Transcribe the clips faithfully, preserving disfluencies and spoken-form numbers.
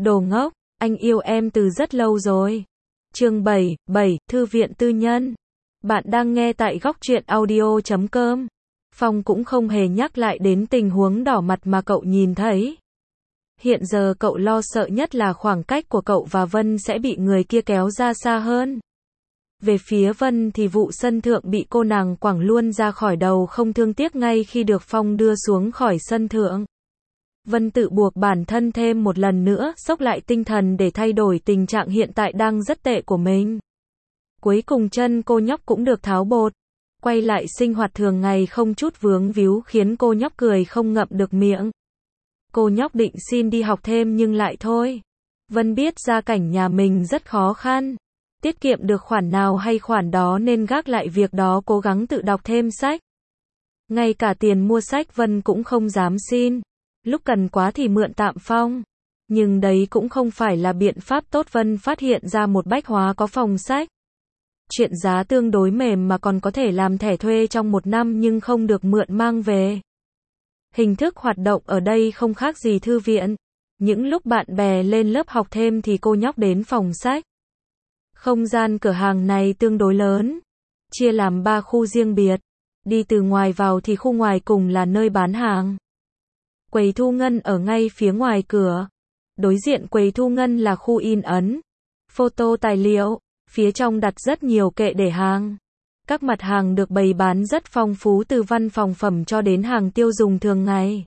Đồ ngốc, anh yêu em từ rất lâu rồi. Chương bảy, bảy, Thư viện tư nhân. Bạn đang nghe tại góc truyện audio chấm com. Phong cũng không hề nhắc lại đến tình huống đỏ mặt mà cậu nhìn thấy. Hiện giờ cậu lo sợ nhất là khoảng cách của cậu và Vân sẽ bị người kia kéo ra xa hơn. Về phía Vân thì vụ sân thượng bị cô nàng quẳng luôn ra khỏi đầu không thương tiếc ngay khi được Phong đưa xuống khỏi sân thượng. Vân tự buộc bản thân thêm một lần nữa, xốc lại tinh thần để thay đổi tình trạng hiện tại đang rất tệ của mình. Cuối cùng chân cô nhóc cũng được tháo bột. Quay lại sinh hoạt thường ngày không chút vướng víu khiến cô nhóc cười không ngậm được miệng. Cô nhóc định xin đi học thêm nhưng lại thôi. Vân biết gia cảnh nhà mình rất khó khăn. Tiết kiệm được khoản nào hay khoản đó nên gác lại việc đó cố gắng tự đọc thêm sách. Ngay cả tiền mua sách Vân cũng không dám xin. Lúc cần quá thì mượn tạm Phong. Nhưng đấy cũng không phải là biện pháp tốt. Vân phát hiện ra một bách hóa có phòng sách. Chuyện giá tương đối mềm mà còn có thể làm thẻ thuê trong một năm nhưng không được mượn mang về. Hình thức hoạt động ở đây không khác gì thư viện. Những lúc bạn bè lên lớp học thêm thì cô nhóc đến phòng sách. Không gian cửa hàng này tương đối lớn. Chia làm ba khu riêng biệt. Đi từ ngoài vào thì khu ngoài cùng là nơi bán hàng. Quầy thu ngân ở ngay phía ngoài cửa. Đối diện quầy thu ngân là khu in ấn, photo tài liệu. Phía trong đặt rất nhiều kệ để hàng. Các mặt hàng được bày bán rất phong phú từ văn phòng phẩm cho đến hàng tiêu dùng thường ngày.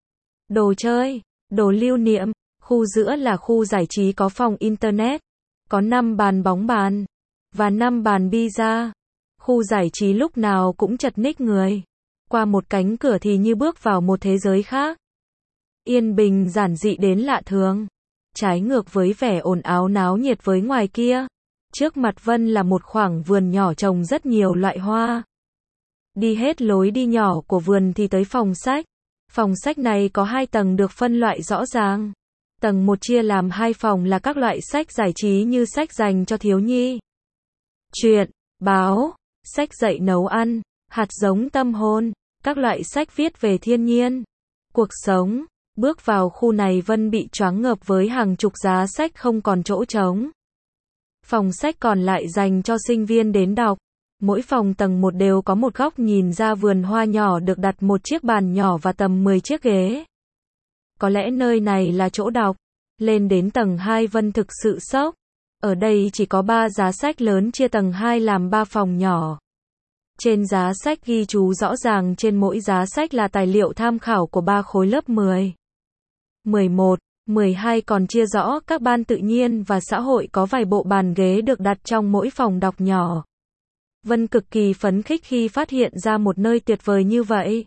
Đồ chơi, đồ lưu niệm. Khu giữa là khu giải trí có phòng internet. Có năm bàn bóng bàn. Và năm bàn pizza. Khu giải trí lúc nào cũng chật ních người. Qua một cánh cửa thì như bước vào một thế giới khác. Yên bình giản dị đến lạ thường. Trái ngược với vẻ ồn ào náo nhiệt với ngoài kia. Trước mặt Vân là một khoảng vườn nhỏ trồng rất nhiều loại hoa. Đi hết lối đi nhỏ của vườn thì tới phòng sách. Phòng sách này có hai tầng được phân loại rõ ràng. Tầng một chia làm hai phòng là các loại sách giải trí như sách dành cho thiếu nhi, truyện, báo, sách dạy nấu ăn, hạt giống tâm hồn, các loại sách viết về thiên nhiên, cuộc sống. Bước vào khu này Vân bị choáng ngợp với hàng chục giá sách không còn chỗ trống. Phòng sách còn lại dành cho sinh viên đến đọc. Mỗi phòng tầng một đều có một góc nhìn ra vườn hoa nhỏ được đặt một chiếc bàn nhỏ và tầm mười chiếc ghế. Có lẽ nơi này là chỗ đọc. Lên đến tầng hai Vân thực sự sốc. Ở đây chỉ có ba giá sách lớn chia tầng hai làm ba phòng nhỏ. Trên giá sách ghi chú rõ ràng trên mỗi giá sách là tài liệu tham khảo của ba khối lớp mười, mười một, mười hai còn chia rõ các ban tự nhiên và xã hội có vài bộ bàn ghế được đặt trong mỗi phòng đọc nhỏ. Vân cực kỳ phấn khích khi phát hiện ra một nơi tuyệt vời như vậy.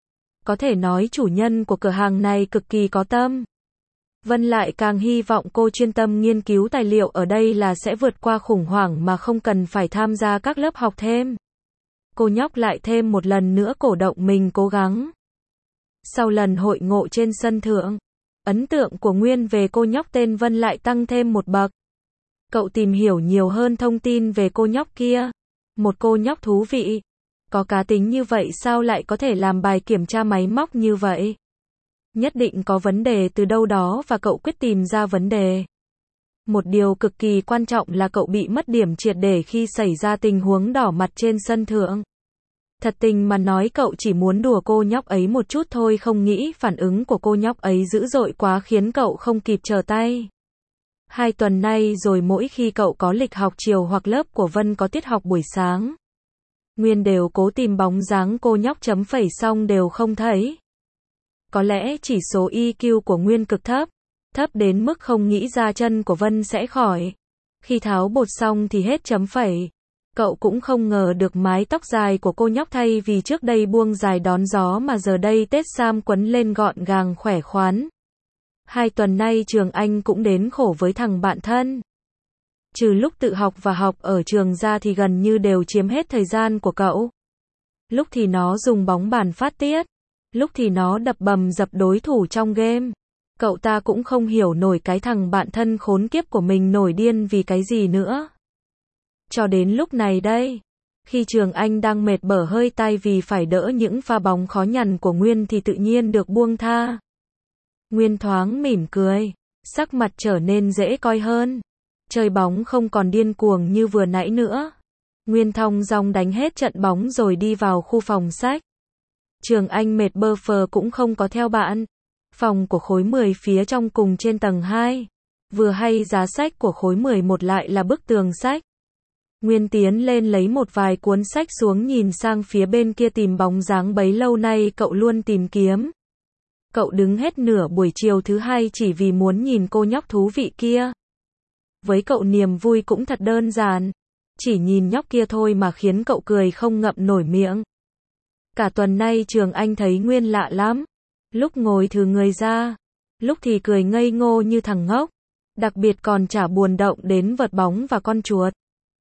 Có thể nói chủ nhân của cửa hàng này cực kỳ có tâm. Vân lại càng hy vọng cô chuyên tâm nghiên cứu tài liệu ở đây là sẽ vượt qua khủng hoảng mà không cần phải tham gia các lớp học thêm. Cô nhóc lại thêm một lần nữa cổ động mình cố gắng. Sau lần hội ngộ trên sân thượng, ấn tượng của Nguyên về cô nhóc tên Vân lại tăng thêm một bậc. Cậu tìm hiểu nhiều hơn thông tin về cô nhóc kia. Một cô nhóc thú vị. Có cá tính như vậy sao lại có thể làm bài kiểm tra máy móc như vậy? Nhất định có vấn đề từ đâu đó và cậu quyết tìm ra vấn đề. Một điều cực kỳ quan trọng là cậu bị mất điểm triệt để khi xảy ra tình huống đỏ mặt trên sân thượng. Thật tình mà nói cậu chỉ muốn đùa cô nhóc ấy một chút thôi, không nghĩ phản ứng của cô nhóc ấy dữ dội quá khiến cậu không kịp trở tay. Hai tuần nay rồi mỗi khi cậu có lịch học chiều hoặc lớp của Vân có tiết học buổi sáng, Nguyên đều cố tìm bóng dáng cô nhóc chấm phẩy xong đều không thấy. Có lẽ chỉ số i kiu của Nguyên cực thấp, thấp đến mức không nghĩ ra chân của Vân sẽ khỏi. Khi tháo bột xong thì hết chấm phẩy. Cậu cũng không ngờ được mái tóc dài của cô nhóc thay vì trước đây buông dài đón gió mà giờ đây tết sam quấn lên gọn gàng khỏe khoắn. Hai tuần nay Trường Anh cũng đến khổ với thằng bạn thân. Trừ lúc tự học và học ở trường ra thì gần như đều chiếm hết thời gian của cậu. Lúc thì nó dùng bóng bàn phát tiết, lúc thì nó đập bầm dập đối thủ trong game. Cậu ta cũng không hiểu nổi cái thằng bạn thân khốn kiếp của mình nổi điên vì cái gì nữa. Cho đến lúc này đây, khi Trường Anh đang mệt bở hơi tay vì phải đỡ những pha bóng khó nhằn của Nguyên thì tự nhiên được buông tha. Nguyên thoáng mỉm cười. sắc mặt trở nên dễ coi hơn. Chơi bóng không còn điên cuồng như vừa nãy nữa. Nguyên thong dong đánh hết trận bóng rồi đi vào khu phòng sách. Trường Anh mệt bơ phờ cũng không có theo bạn. Phòng của khối mười phía trong cùng trên tầng hai. Vừa hay giá sách của khối mười một lại là bức tường sách. Nguyên tiến lên lấy một vài cuốn sách xuống nhìn sang phía bên kia tìm bóng dáng bấy lâu nay cậu luôn tìm kiếm. Cậu đứng hết nửa buổi chiều thứ hai chỉ vì muốn nhìn cô nhóc thú vị kia. Với cậu niềm vui cũng thật đơn giản. Chỉ nhìn nhóc kia thôi mà khiến cậu cười không ngậm nổi miệng. Cả tuần nay Trường Anh thấy Nguyên lạ lắm. Lúc ngồi thừ người ra, lúc thì cười ngây ngô như thằng ngốc. Đặc biệt còn chả buồn động đến vợt bóng và con chuột.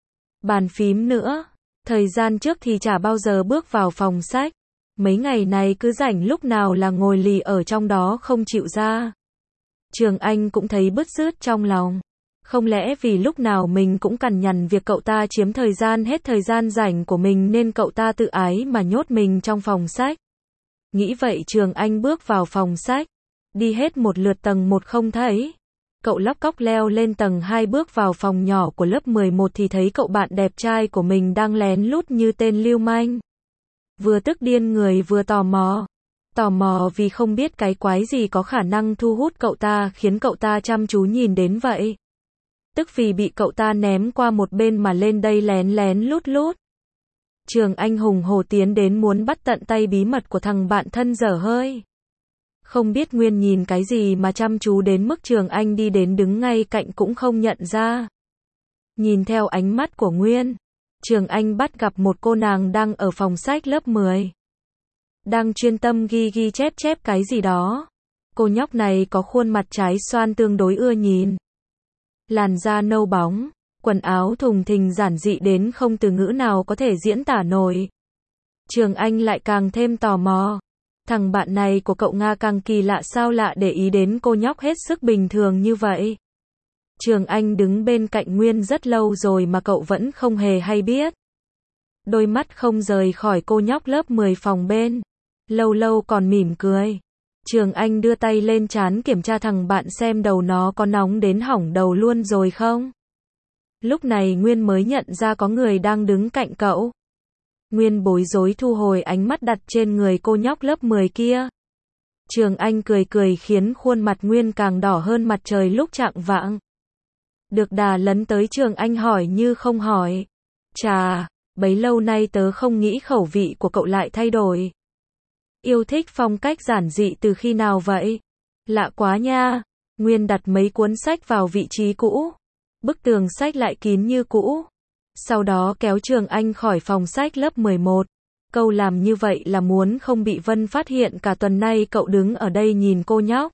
Bàn phím nữa. Thời gian trước thì chả bao giờ bước vào phòng sách. Mấy ngày này cứ rảnh lúc nào là ngồi lì ở trong đó không chịu ra. Trường Anh cũng thấy bứt rứt trong lòng. Không lẽ vì lúc nào mình cũng cằn nhằn việc cậu ta chiếm thời gian hết thời gian rảnh của mình nên cậu ta tự ái mà nhốt mình trong phòng sách. Nghĩ vậy Trường Anh bước vào phòng sách. Đi hết một lượt tầng một không thấy. Cậu lóc cóc leo lên tầng hai bước vào phòng nhỏ của lớp mười một thì thấy cậu bạn đẹp trai của mình đang lén lút như tên lưu manh. Vừa tức điên người vừa tò mò. Tò mò vì không biết cái quái gì có khả năng thu hút cậu ta khiến cậu ta chăm chú nhìn đến vậy. Tức vì bị cậu ta ném qua một bên mà lên đây lén lén lút lút. Trường Anh hùng hổ tiến đến muốn bắt tận tay bí mật của thằng bạn thân dở hơi. Không biết Nguyên nhìn cái gì mà chăm chú đến mức Trường Anh đi đến đứng ngay cạnh cũng không nhận ra. Nhìn theo ánh mắt của Nguyên, Trường Anh bắt gặp một cô nàng đang ở phòng sách lớp mười. Đang chuyên tâm ghi ghi chép chép cái gì đó. Cô nhóc này có khuôn mặt trái xoan tương đối ưa nhìn. Làn da nâu bóng, quần áo thùng thình giản dị đến không từ ngữ nào có thể diễn tả nổi. Trường Anh lại càng thêm tò mò. Thằng bạn này của cậu Nga càng kỳ lạ sao lạ để ý đến cô nhóc hết sức bình thường như vậy. Trường Anh đứng bên cạnh Nguyên rất lâu rồi mà cậu vẫn không hề hay biết. Đôi mắt không rời khỏi cô nhóc lớp mười phòng bên. Lâu lâu còn mỉm cười. Trường Anh đưa tay lên trán kiểm tra thằng bạn xem đầu nó có nóng đến hỏng đầu luôn rồi không. Lúc này Nguyên mới nhận ra có người đang đứng cạnh cậu. Nguyên bối rối thu hồi ánh mắt đặt trên người cô nhóc lớp mười kia. Trường Anh cười cười khiến khuôn mặt Nguyên càng đỏ hơn mặt trời lúc chạng vạng. Được đà lấn tới Trường Anh hỏi như không hỏi. Chà, bấy lâu nay tớ không nghĩ khẩu vị của cậu lại thay đổi. Yêu thích phong cách giản dị từ khi nào vậy? Lạ quá nha. Nguyên đặt mấy cuốn sách vào vị trí cũ. Bức tường sách lại kín như cũ. Sau đó kéo Trường Anh khỏi phòng sách lớp mười một. Câu làm như vậy là muốn không bị Vân phát hiện cả tuần nay cậu đứng ở đây nhìn cô nhóc.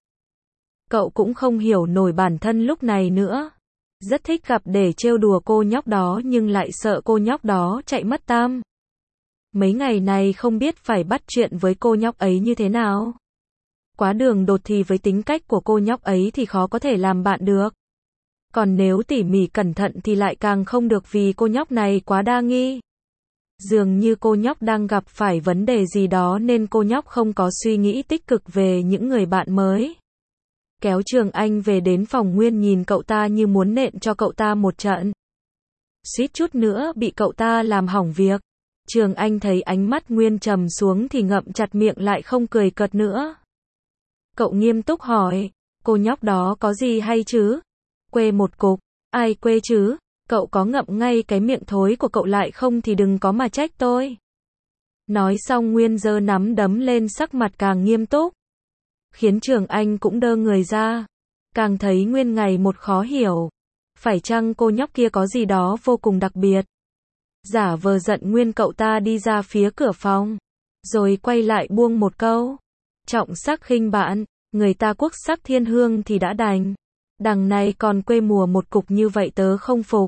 Cậu cũng không hiểu nổi bản thân lúc này nữa. Rất thích gặp để trêu đùa cô nhóc đó nhưng lại sợ cô nhóc đó chạy mất tăm. Mấy ngày này không biết phải bắt chuyện với cô nhóc ấy như thế nào. Quá đường đột thì với tính cách của cô nhóc ấy thì khó có thể làm bạn được. Còn nếu tỉ mỉ cẩn thận thì lại càng không được vì cô nhóc này quá đa nghi. Dường như cô nhóc đang gặp phải vấn đề gì đó nên cô nhóc không có suy nghĩ tích cực về những người bạn mới. Kéo Trường Anh về đến phòng Nguyên nhìn cậu ta như muốn nện cho cậu ta một trận. Suýt chút nữa bị cậu ta làm hỏng việc. Trường Anh thấy ánh mắt Nguyên trầm xuống thì ngậm chặt miệng lại không cười cợt nữa. Cậu nghiêm túc hỏi, cô nhóc đó có gì hay chứ? Quê một cục, ai quê chứ? Cậu có ngậm ngay cái miệng thối của cậu lại không thì đừng có mà trách tôi. Nói xong Nguyên giơ nắm đấm lên sắc mặt càng nghiêm túc. Khiến Trường Anh cũng đơ người ra. Càng thấy Nguyên ngày một khó hiểu. Phải chăng cô nhóc kia có gì đó vô cùng đặc biệt? Giả vờ giận Nguyên cậu ta đi ra phía cửa phòng. Rồi quay lại buông một câu. Trọng sắc khinh bạn, người ta quốc sắc thiên hương thì đã đành. Đằng này còn quê mùa một cục như vậy tớ không phục.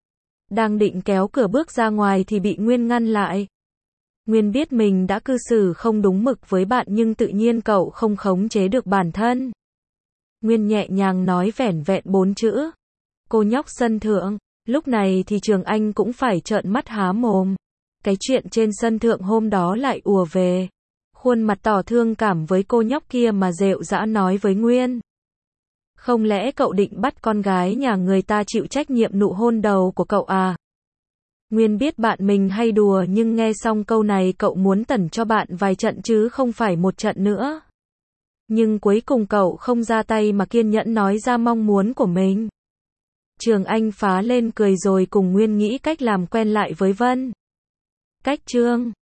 Đang định kéo cửa bước ra ngoài thì bị Nguyên ngăn lại. Nguyên biết mình đã cư xử không đúng mực với bạn nhưng tự nhiên cậu không khống chế được bản thân. Nguyên nhẹ nhàng nói vẻn vẹn bốn chữ. Cô nhóc sân thượng. Lúc này thì Trường Anh cũng phải trợn mắt há mồm. Cái chuyện trên sân thượng hôm đó lại ùa về. Khuôn mặt tỏ thương cảm với cô nhóc kia mà rệu rã nói với Nguyên. Không lẽ cậu định bắt con gái nhà người ta chịu trách nhiệm nụ hôn đầu của cậu à? Nguyên biết bạn mình hay đùa nhưng nghe xong câu này cậu muốn tẩn cho bạn vài trận chứ không phải một trận nữa. Nhưng cuối cùng cậu không ra tay mà kiên nhẫn nói ra mong muốn của mình. Trường Anh phá lên cười rồi cùng Nguyên nghĩ cách làm quen lại với Vân. Cách chương